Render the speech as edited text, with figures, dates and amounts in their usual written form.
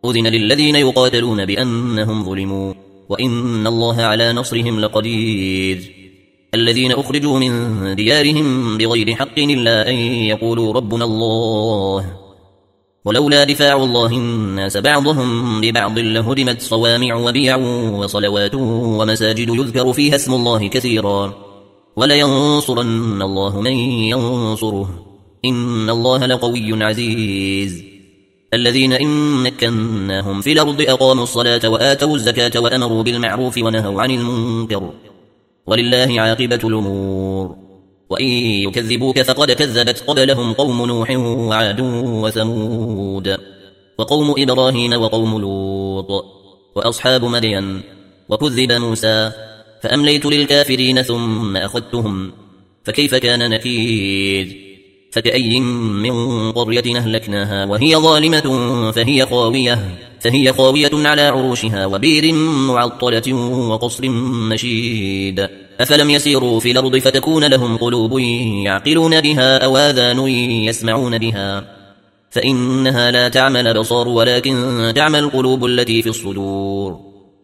أذن للذين يقاتلون بأنهم ظلموا وإن الله على نصرهم لقدير الذين أخرجوا من ديارهم بغير حق إلا أن يقولوا ربنا الله ولولا دفاع الله الناس بعضهم ببعض لهدمت صوامع وبيع وصلوات ومساجد يذكر فيها اسم الله كثيرا ولينصرن الله من ينصره إن الله لقوي عزيز الذين إن مكناهم في الأرض أقاموا الصلاة وآتوا الزكاة وأمروا بالمعروف ونهوا عن المنكر ولله عاقبة الأمور وإن يكذبوك فقد كذبت قبلهم قوم نوح وعاد وثمود وقوم إبراهيم وقوم لوط وأصحاب مدين وكذب موسى فأمليت للكافرين ثم أخذتهم فكيف كان نكير فكأي من قرية أهلكناها وهي ظالمة فهي خاوية على عروشها وبير معطلة وقصر مشيد أفلم يسيروا في الأرض فتكون لهم قلوب يعقلون بها أو آذان يسمعون بها فإنها لا تعمى الأبصار ولكن تعمى القلوب التي في الصدور